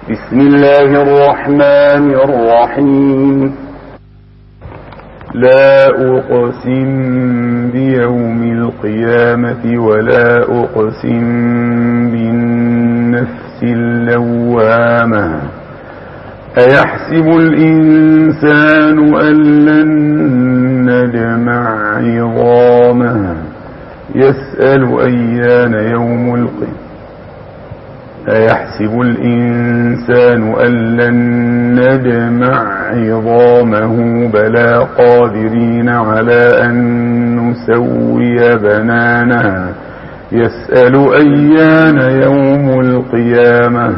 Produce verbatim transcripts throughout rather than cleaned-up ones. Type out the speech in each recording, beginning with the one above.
بسم الله الرحمن الرحيم. لا أقسم بيوم القيامة ولا أقسم بالنفس اللوامة. أيحسب الإنسان أن لن نجمع عظامه يسأل أيان يوم القيامة. أيحسب الإنسان أن لن نجمع عظامه بلى قادرين على أن نسوي بنانه يسأل أيان يوم القيامة.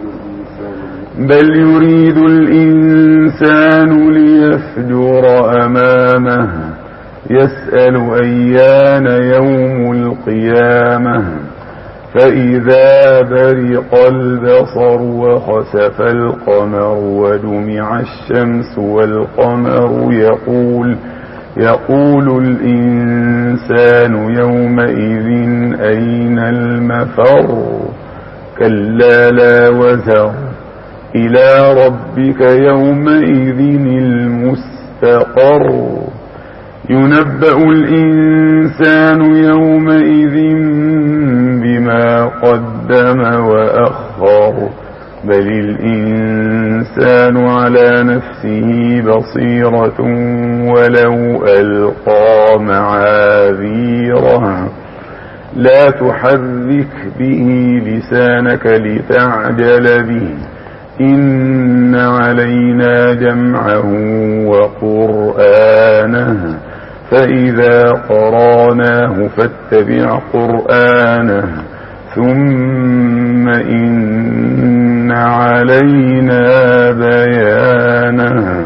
بل يريد الإنسان ليفجر أمامه يسأل أيان يوم القيامة. فإذا برق البصر وخسف القمر وجمع الشمس والقمر يقول يقول الإنسان يومئذ أين المفر. كلا لا وزر إلى ربك يومئذ المستقر. ينبأ الإنسان يومئذ بما قدم وأخر. بل الإنسان على نفسه بصيرة ولو ألقى معاذيره. لا تحرك به لسانك لتعجل به. إن علينا جمعه وقرآنه فإذا قرأناه فاتبع قرآنه ثم إن علينا بيانه.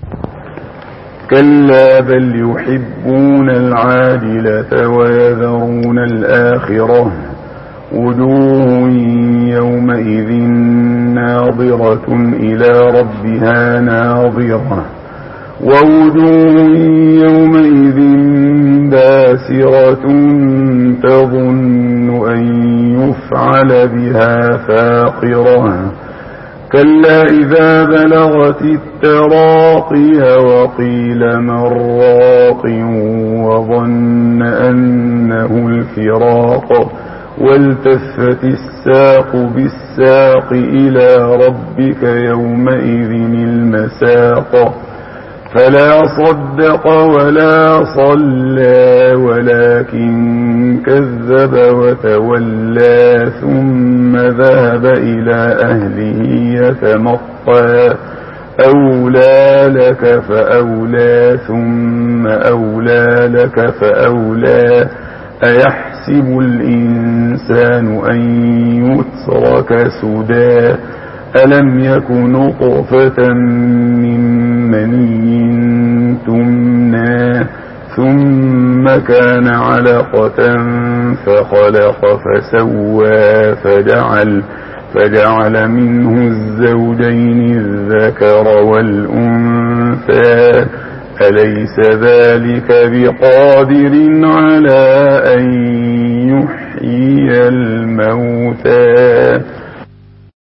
كلا بل يحبون العاجلة ويذرون الآخرة. وجوه يومئذ ناظرة إلى ربها ناظرة ووجوه يومئذ باسرة تظن أن يفعل بها فاقرة. كلا إذا بلغت التراقي وقيل من راق وظن أنه الفراق والتفت الساق بالساق إلى ربك يومئذ المساق. فلا صدق ولا صلى ولكن كذب وتولى ثم ذهب إلى أهله يتمطى. أولى لك فأولى ثم أولى لك فأولى. أيحسب الإنسان أن يترك سدى. ألم يك نطفة من مني تمنى ثم كان علقة فخلق فسوى فجعل فجعل منه الزوجين الذكر والأنثى. أليس ذلك بقادر على أن يحيي الموتى.